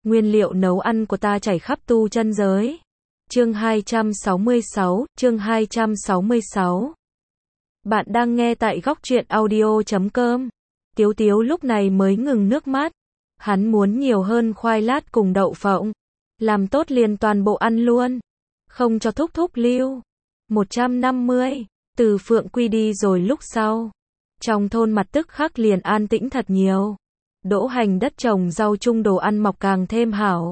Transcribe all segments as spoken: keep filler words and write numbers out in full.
Nguyên liệu nấu ăn của ta chảy khắp tu chân giới. Chương hai trăm sáu mươi sáu, chương hai trăm sáu mươi sáu. Bạn đang nghe tại góc truyện audio chấm com. Tiếu Tiếu lúc này mới ngừng nước mắt. Hắn muốn nhiều hơn khoai lát cùng đậu phộng. Làm tốt liền toàn bộ ăn luôn. Không cho thúc thúc lưu. một trăm năm mươi. Từ Phượng Quy đi rồi lúc sau. Trong thôn mặt tức khắc liền an tĩnh thật nhiều. Đỗ Hành đất trồng rau chung đồ ăn mọc càng thêm hảo.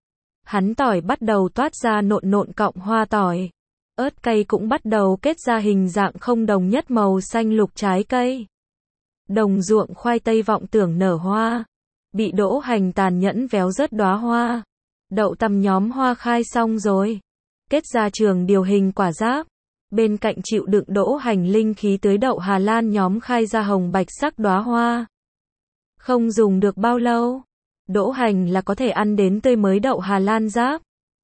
Hắn tỏi bắt đầu toát ra nộn nộn cọng hoa tỏi. Ớt cây cũng bắt đầu kết ra hình dạng không đồng nhất màu xanh lục trái cây. Đồng ruộng khoai tây vọng tưởng nở hoa. Bị Đỗ Hành tàn nhẫn véo rớt đóa hoa. Đậu tằm nhóm hoa khai xong rồi. Kết ra trường điều hình quả giáp. Bên cạnh chịu đựng Đỗ Hành linh khí tưới đậu Hà Lan nhóm khai ra hồng bạch sắc đóa hoa. Không dùng được bao lâu, Đỗ Hành là có thể ăn đến tươi mới đậu Hà Lan giáp.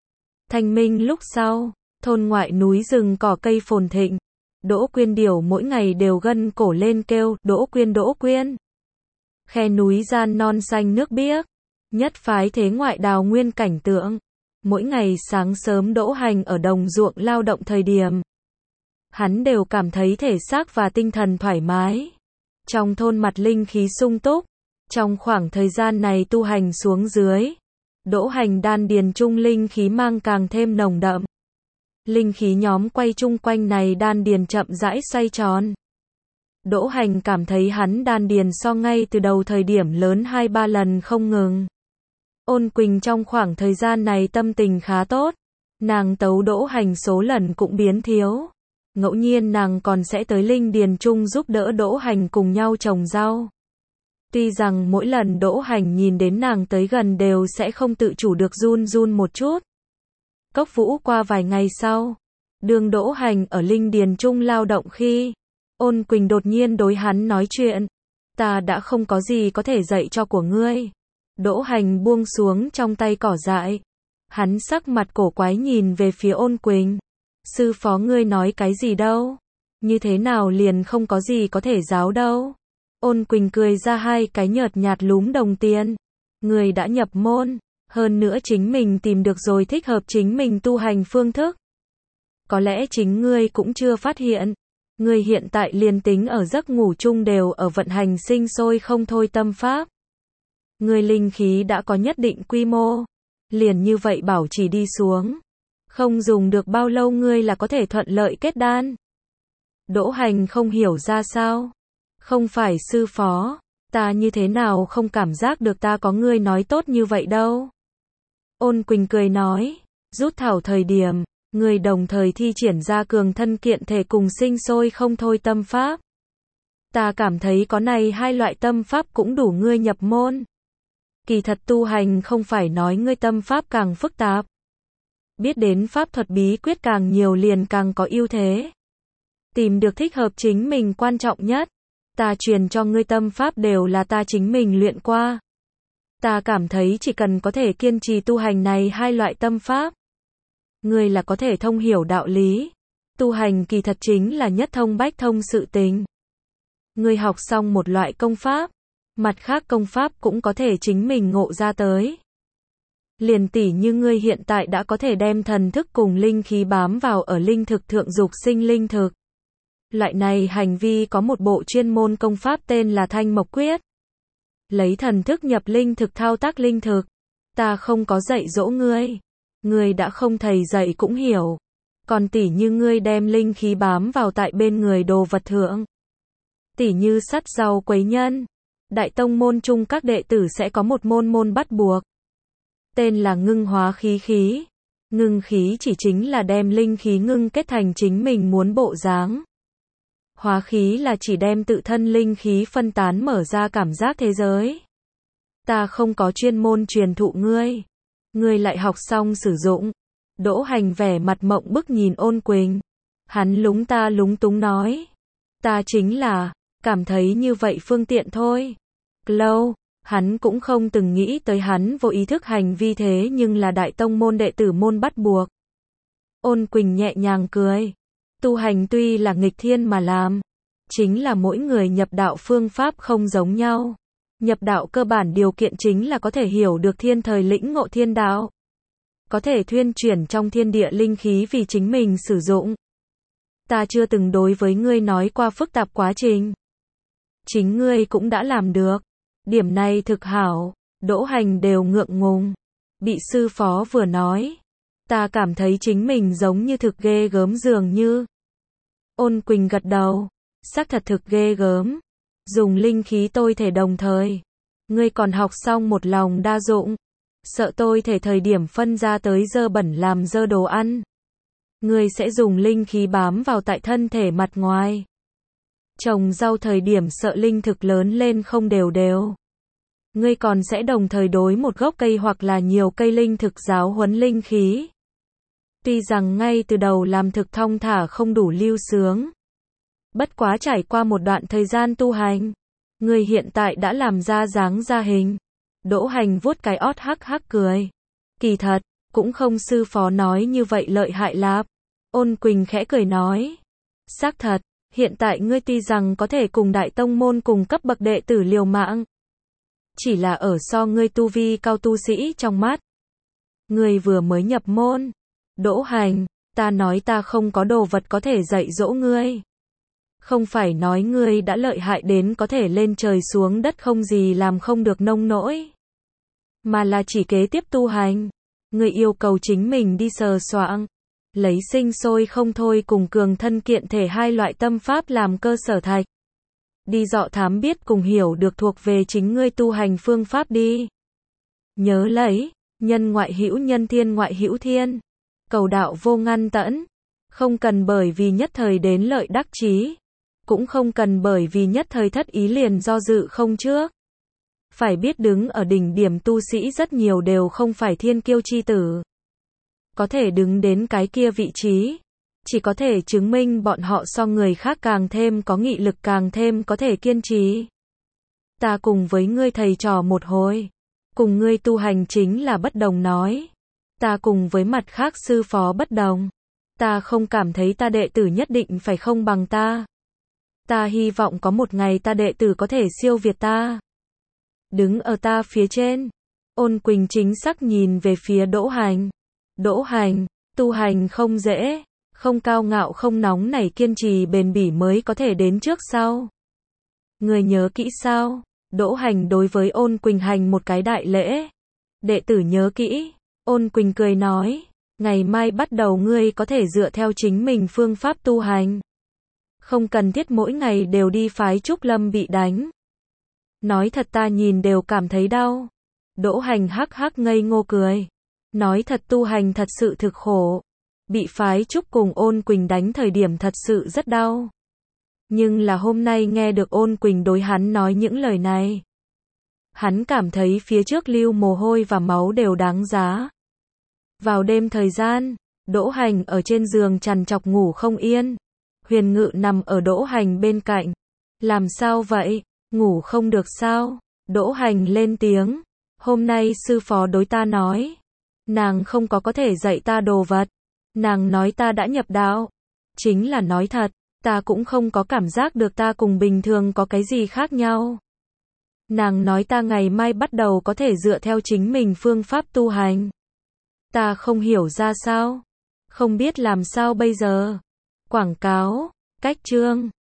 Thanh minh lúc sau, thôn ngoại núi rừng cỏ cây phồn thịnh. Đỗ Quyên điểu mỗi ngày đều gân cổ lên kêu, Đỗ Quyên Đỗ Quyên. Khe núi gian non xanh nước biếc, nhất phái thế ngoại đào nguyên cảnh tượng. Mỗi ngày sáng sớm Đỗ Hành ở đồng ruộng lao động thời điểm, hắn đều cảm thấy thể xác và tinh thần thoải mái. Trong thôn mặt linh khí sung túc. Trong khoảng thời gian này tu hành xuống dưới, Đỗ Hành đan điền trung linh khí mang càng thêm nồng đậm. Linh khí nhóm quay chung quanh này đan điền chậm rãi xoay tròn. Đỗ Hành cảm thấy hắn đan điền so ngay từ đầu thời điểm lớn hai ba lần không ngừng. Ôn Quỳnh trong khoảng thời gian này tâm tình khá tốt. Nàng tấu Đỗ Hành số lần cũng biến thiếu. Ngẫu nhiên nàng còn sẽ tới linh điền trung giúp đỡ Đỗ Hành cùng nhau trồng rau. Tuy rằng mỗi lần Đỗ Hành nhìn đến nàng tới gần đều sẽ không tự chủ được run run một chút. Cốc Vũ qua vài ngày sau, đường Đỗ Hành ở linh điền trung lao động khi, Ôn Quỳnh đột nhiên đối hắn nói chuyện. Ta đã không có gì có thể dạy cho của ngươi. Đỗ Hành buông xuống trong tay cỏ dại. Hắn sắc mặt cổ quái nhìn về phía Ôn Quỳnh. Sư phó ngươi nói cái gì đâu? Như thế nào liền không có gì có thể giáo đâu? Ôn Quỳnh cười ra hai cái nhợt nhạt lúm đồng tiền. Người đã nhập môn, hơn nữa chính mình tìm được rồi thích hợp chính mình tu hành phương thức. Có lẽ chính ngươi cũng chưa phát hiện. Ngươi hiện tại liền tính ở giấc ngủ chung đều ở vận hành sinh sôi không thôi tâm pháp. Ngươi linh khí đã có nhất định quy mô. Liền như vậy bảo trì đi xuống. Không dùng được bao lâu ngươi là có thể thuận lợi kết đan. Đỗ Hành không hiểu ra sao. Không phải sư phó, ta như thế nào không cảm giác được ta có ngươi nói tốt như vậy đâu. Ôn Quỳnh cười nói, rút thảo thời điểm, ngươi đồng thời thi triển ra cường thân kiện thể cùng sinh sôi không thôi tâm pháp. Ta cảm thấy có này hai loại tâm pháp cũng đủ ngươi nhập môn. Kỳ thật tu hành không phải nói ngươi tâm pháp càng phức tạp. Biết đến pháp thuật bí quyết càng nhiều liền càng có ưu thế. Tìm được thích hợp chính mình quan trọng nhất. Ta truyền cho ngươi tâm pháp đều là ta chính mình luyện qua. Ta cảm thấy chỉ cần có thể kiên trì tu hành này hai loại tâm pháp, ngươi là có thể thông hiểu đạo lý. Tu hành kỳ thật chính là nhất thông bách thông sự tình. Ngươi học xong một loại công pháp, mặt khác công pháp cũng có thể chính mình ngộ ra tới. Liền tỉ như ngươi hiện tại đã có thể đem thần thức cùng linh khí bám vào ở linh thực thượng dục sinh linh thực. Loại này hành vi có một bộ chuyên môn công pháp tên là Thanh Mộc Quyết. Lấy thần thức nhập linh thực thao tác linh thực. Ta không có dạy dỗ ngươi. Ngươi đã không thầy dạy cũng hiểu. Còn tỉ như ngươi đem linh khí bám vào tại bên người đồ vật thượng. Tỉ như sắt rau quấy nhân. Đại tông môn chung các đệ tử sẽ có một môn môn bắt buộc. Tên là ngưng hóa khí khí. Ngưng khí chỉ chính là đem linh khí ngưng kết thành chính mình muốn bộ dáng. Hóa khí là chỉ đem tự thân linh khí phân tán mở ra cảm giác thế giới. Ta không có chuyên môn truyền thụ ngươi. Ngươi lại học xong sử dụng. Đỗ Hành vẻ mặt mộng bức nhìn Ôn Quỳnh. Hắn lúng ta lúng túng nói. Ta chính là, cảm thấy như vậy phương tiện thôi. Lâu, hắn cũng không từng nghĩ tới hắn vô ý thức hành vi thế nhưng là đại tông môn đệ tử môn bắt buộc. Ôn Quỳnh nhẹ nhàng cười. Tu hành tuy là nghịch thiên mà làm, chính là mỗi người nhập đạo phương pháp không giống nhau. Nhập đạo cơ bản điều kiện chính là có thể hiểu được thiên thời lĩnh ngộ thiên đạo. Có thể thuyên chuyển trong thiên địa linh khí vì chính mình sử dụng. Ta chưa từng đối với ngươi nói qua phức tạp quá trình. Chính ngươi cũng đã làm được. Điểm này thực hảo. Đỗ Hành đều ngượng ngùng. Bị sư phó vừa nói. Ta cảm thấy chính mình giống như thực ghê gớm dường như. Ôn Quỳnh gật đầu. Xác thật thực ghê gớm. Dùng linh khí tôi thể đồng thời. Ngươi còn học xong một lòng đa dụng. Sợ tôi thể thời điểm phân ra tới dơ bẩn làm dơ đồ ăn. Ngươi sẽ dùng linh khí bám vào tại thân thể mặt ngoài. Trồng rau thời điểm sợ linh thực lớn lên không đều đều. Ngươi còn sẽ đồng thời đối một gốc cây hoặc là nhiều cây linh thực giáo huấn linh khí. Tuy rằng ngay từ đầu làm thực thong thả không đủ lưu sướng. Bất quá trải qua một đoạn thời gian tu hành. Ngươi hiện tại đã làm ra dáng ra hình. Đỗ Hành vuốt cái ót hắc hắc cười. Kỳ thật, cũng không sư phó nói như vậy lợi hại lắm. Ôn Quỳnh khẽ cười nói. Xác thật, hiện tại ngươi tuy rằng có thể cùng đại tông môn cùng cấp bậc đệ tử liều mạng. Chỉ là ở so ngươi tu vi cao tu sĩ trong mắt. Ngươi vừa mới nhập môn. Đỗ Hành, ta nói ta không có đồ vật có thể dạy dỗ ngươi. Không phải nói ngươi đã lợi hại đến có thể lên trời xuống đất không gì làm không được nông nỗi. Mà là chỉ kế tiếp tu hành. Ngươi yêu cầu chính mình đi sờ soạng. Lấy sinh sôi không thôi cùng cường thân kiện thể hai loại tâm pháp làm cơ sở thạch. Đi dọ thám biết cùng hiểu được thuộc về chính ngươi tu hành phương pháp đi. Nhớ lấy, nhân ngoại hữu nhân thiên ngoại hữu thiên. Cầu đạo vô ngăn tẫn. Không cần bởi vì nhất thời đến lợi đắc chí. Cũng không cần bởi vì nhất thời thất ý liền do dự không trước. Phải biết đứng ở đỉnh điểm tu sĩ rất nhiều đều không phải thiên kiêu chi tử. Có thể đứng đến cái kia vị trí. Chỉ có thể chứng minh bọn họ so người khác càng thêm có nghị lực càng thêm có thể kiên trì. Ta cùng với ngươi thầy trò một hồi. Cùng ngươi tu hành chính là bất đồng nói. Ta cùng với mặt khác sư phó bất đồng. Ta không cảm thấy ta đệ tử nhất định phải không bằng ta. Ta hy vọng có một ngày ta đệ tử có thể siêu việt ta. Đứng ở ta phía trên. Ôn Quỳnh chính xác nhìn về phía Đỗ Hành. Đỗ Hành, tu hành không dễ. Không cao ngạo không nóng nảy kiên trì bền bỉ mới có thể đến trước sau. Người nhớ kỹ sao? Đỗ Hành đối với Ôn Quỳnh hành một cái đại lễ. Đệ tử nhớ kỹ. Ôn Quỳnh cười nói. Ngày mai bắt đầu ngươi có thể dựa theo chính mình phương pháp tu hành. Không cần thiết mỗi ngày đều đi phái Trúc Lâm bị đánh. Nói thật ta nhìn đều cảm thấy đau. Đỗ Hành hắc hắc ngây ngô cười. Nói thật tu hành thật sự thực khổ. Bị phái Trúc cùng Ôn Quỳnh đánh thời điểm thật sự rất đau. Nhưng là hôm nay nghe được Ôn Quỳnh đối hắn nói những lời này. Hắn cảm thấy phía trước lưu mồ hôi và máu đều đáng giá. Vào đêm thời gian, Đỗ Hành ở trên giường trằn trọc ngủ không yên. Huyền Ngự nằm ở Đỗ Hành bên cạnh. Làm sao vậy? Ngủ không được sao? Đỗ Hành lên tiếng. Hôm nay sư phó đối ta nói. Nàng không có có thể dạy ta đồ vật. Nàng nói ta đã nhập đạo. Chính là nói thật, ta cũng không có cảm giác được ta cùng bình thường có cái gì khác nhau. Nàng nói ta ngày mai bắt đầu có thể dựa theo chính mình phương pháp tu hành. Ta không hiểu ra sao. Không biết làm sao bây giờ. Quảng cáo, cách chương.